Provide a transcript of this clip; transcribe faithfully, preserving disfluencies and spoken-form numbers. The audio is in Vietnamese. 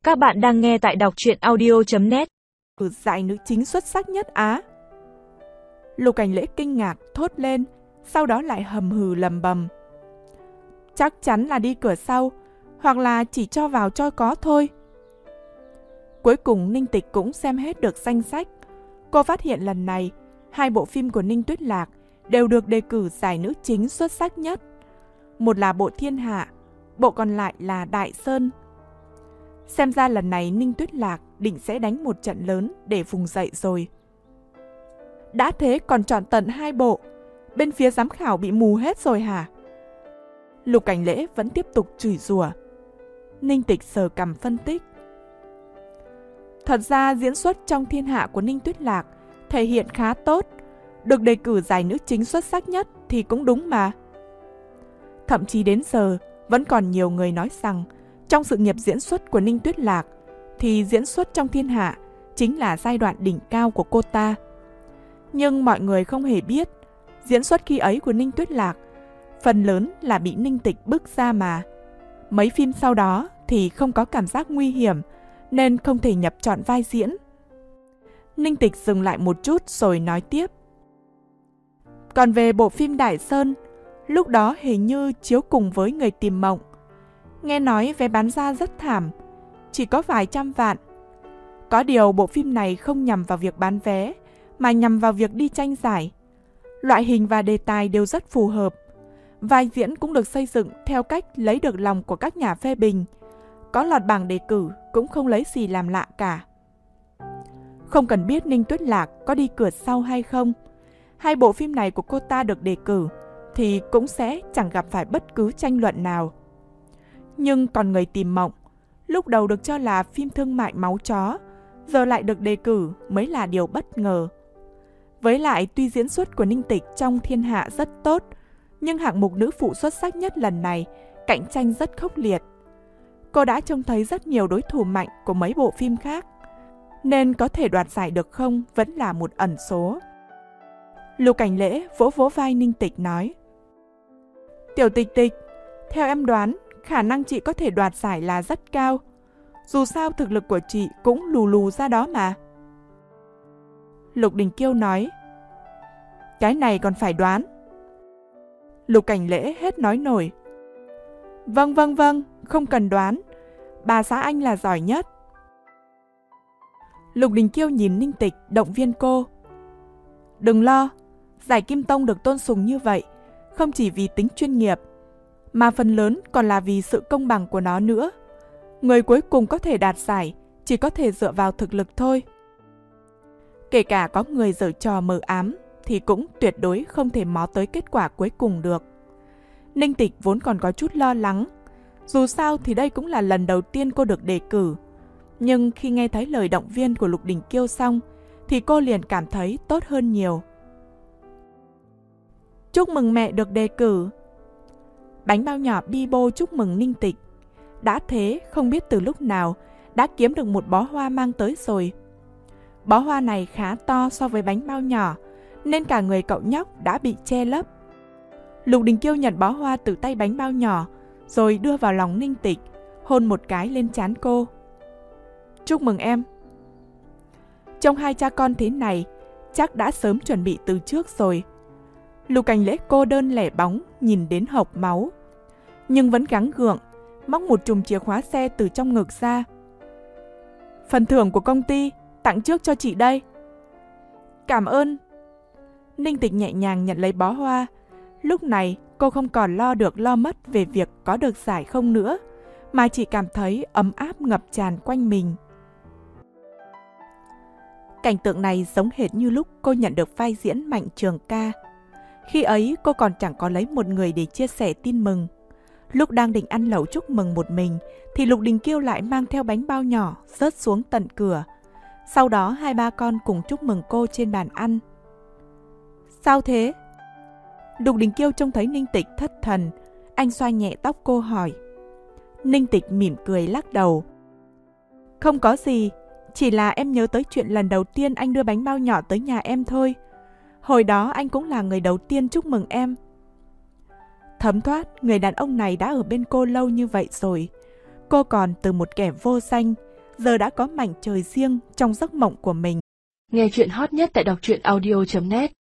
Các bạn đang nghe tại đọc truyện audio chấm net. Cử giải nữ chính xuất sắc nhất Á. Lục Cảnh Lễ kinh ngạc thốt lên, sau đó lại hầm hừ lầm bầm. Chắc chắn là đi cửa sau, hoặc là chỉ cho vào cho có thôi. Cuối cùng Ninh Tịch cũng xem hết được danh sách. Cô phát hiện lần này, hai bộ phim của Ninh Tuyết Lạc đều được đề cử giải nữ chính xuất sắc nhất. Một là bộ Thiên Hạ, bộ còn lại là Đại Sơn. Xem ra lần này Ninh Tuyết Lạc định sẽ đánh một trận lớn để vùng dậy rồi. Đã thế còn chọn tận hai bộ, bên phía giám khảo bị mù hết rồi hả? Lục Cảnh Lễ vẫn tiếp tục chửi rủa. Ninh Tịch sờ cằm phân tích. Thật ra diễn xuất trong Thiên Hạ của Ninh Tuyết Lạc thể hiện khá tốt, được đề cử giải nữ chính xuất sắc nhất thì cũng đúng mà. Thậm chí đến giờ vẫn còn nhiều người nói rằng trong sự nghiệp diễn xuất của Ninh Tuyết Lạc thì diễn xuất trong Thiên Hạ chính là giai đoạn đỉnh cao của cô ta. Nhưng mọi người không hề biết, diễn xuất khi ấy của Ninh Tuyết Lạc phần lớn là bị Ninh Tịch bức ra mà. Mấy phim sau đó thì không có cảm giác nguy hiểm nên không thể nhập trọn vai diễn. Ninh Tịch dừng lại một chút rồi nói tiếp. Còn về bộ phim Đại Sơn, lúc đó hình như chiếu cùng với Người Tìm Mộng. Nghe nói vé bán ra rất thảm, chỉ có vài trăm vạn. Có điều bộ phim này không nhằm vào việc bán vé, mà nhằm vào việc đi tranh giải. Loại hình và đề tài đều rất phù hợp. Vai diễn cũng được xây dựng theo cách lấy được lòng của các nhà phê bình. Có lọt bảng đề cử cũng không lấy gì làm lạ cả. Không cần biết Ninh Tuyết Lạc có đi cửa sau hay không, hai bộ phim này của cô ta được đề cử thì cũng sẽ chẳng gặp phải bất cứ tranh luận nào. Nhưng còn Người Tìm Mộng, lúc đầu được cho là phim thương mại máu chó, giờ lại được đề cử mới là điều bất ngờ. Với lại tuy diễn xuất của Ninh Tịch trong Thiên Hạ rất tốt, nhưng hạng mục nữ phụ xuất sắc nhất lần này cạnh tranh rất khốc liệt. Cô đã trông thấy rất nhiều đối thủ mạnh của mấy bộ phim khác, nên có thể đoạt giải được không vẫn là một ẩn số. Lục Cảnh Lễ vỗ vỗ vai Ninh Tịch nói. Tiểu Tịch Tịch, theo em đoán, khả năng chị có thể đoạt giải là rất cao. Dù sao thực lực của chị cũng lù lù ra đó mà. Lục Đình Kiêu nói. Cái này còn phải đoán. Lục Cảnh Lễ hết nói nổi. Vâng vâng vâng, không cần đoán. Bà xã anh là giỏi nhất. Lục Đình Kiêu nhìn Ninh Tịch động viên cô. Đừng lo, giải Kim Tông được tôn sùng như vậy không chỉ vì tính chuyên nghiệp, mà phần lớn còn là vì sự công bằng của nó nữa. Người cuối cùng có thể đạt giải chỉ có thể dựa vào thực lực thôi. Kể cả có người giở trò mờ ám thì cũng tuyệt đối không thể mó tới kết quả cuối cùng được. Ninh Tịch vốn còn có chút lo lắng. Dù sao thì đây cũng là lần đầu tiên cô được đề cử. Nhưng khi nghe thấy lời động viên của Lục Đình Kiêu xong thì cô liền cảm thấy tốt hơn nhiều. Chúc mừng mẹ được đề cử. Bánh bao nhỏ Bibo chúc mừng Ninh Tịch. Đã thế không biết từ lúc nào đã kiếm được một bó hoa mang tới rồi. Bó hoa này khá to so với bánh bao nhỏ nên cả người cậu nhóc đã bị che lấp. Lục Đình Kiêu nhận bó hoa từ tay bánh bao nhỏ rồi đưa vào lòng Ninh Tịch, hôn một cái lên trán cô. Chúc mừng em. Trong hai cha con thế này chắc đã sớm chuẩn bị từ trước rồi. Lục Cảnh Lễ cô đơn lẻ bóng nhìn đến hộc máu, nhưng vẫn gắng gượng móc một chùm chìa khóa xe từ trong ngực ra. Phần thưởng của công ty tặng trước cho chị đây. Cảm ơn. Ninh Tịch nhẹ nhàng nhận lấy bó hoa. Lúc này cô không còn lo được lo mất về việc có được giải không nữa, mà chỉ cảm thấy ấm áp ngập tràn quanh mình. Cảnh tượng này giống hệt như lúc cô nhận được vai diễn Mạnh Trường Ca. Khi ấy cô còn chẳng có lấy một người để chia sẻ tin mừng. Lúc đang định ăn lẩu chúc mừng một mình thì Lục Đình Kiêu lại mang theo bánh bao nhỏ rớt xuống tận cửa. Sau đó hai ba con cùng chúc mừng cô trên bàn ăn. Sao thế? Lục Đình Kiêu trông thấy Ninh Tịch thất thần, anh xoa nhẹ tóc cô hỏi. Ninh Tịch mỉm cười lắc đầu. Không có gì, chỉ là em nhớ tới chuyện lần đầu tiên anh đưa bánh bao nhỏ tới nhà em thôi. Hồi đó anh cũng là người đầu tiên chúc mừng em. Thấm thoát, người đàn ông này đã ở bên cô lâu như vậy rồi. Cô còn từ một kẻ vô danh, giờ đã có mảnh trời riêng trong giấc mộng của mình. Nghe chuyện hot nhất tại đọc truyện audio chấm net.